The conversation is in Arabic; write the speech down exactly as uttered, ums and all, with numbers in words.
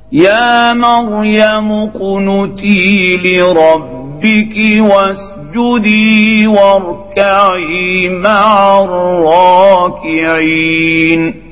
يا مريم اقنتي لربك واسجدي واركعي مع الراكعين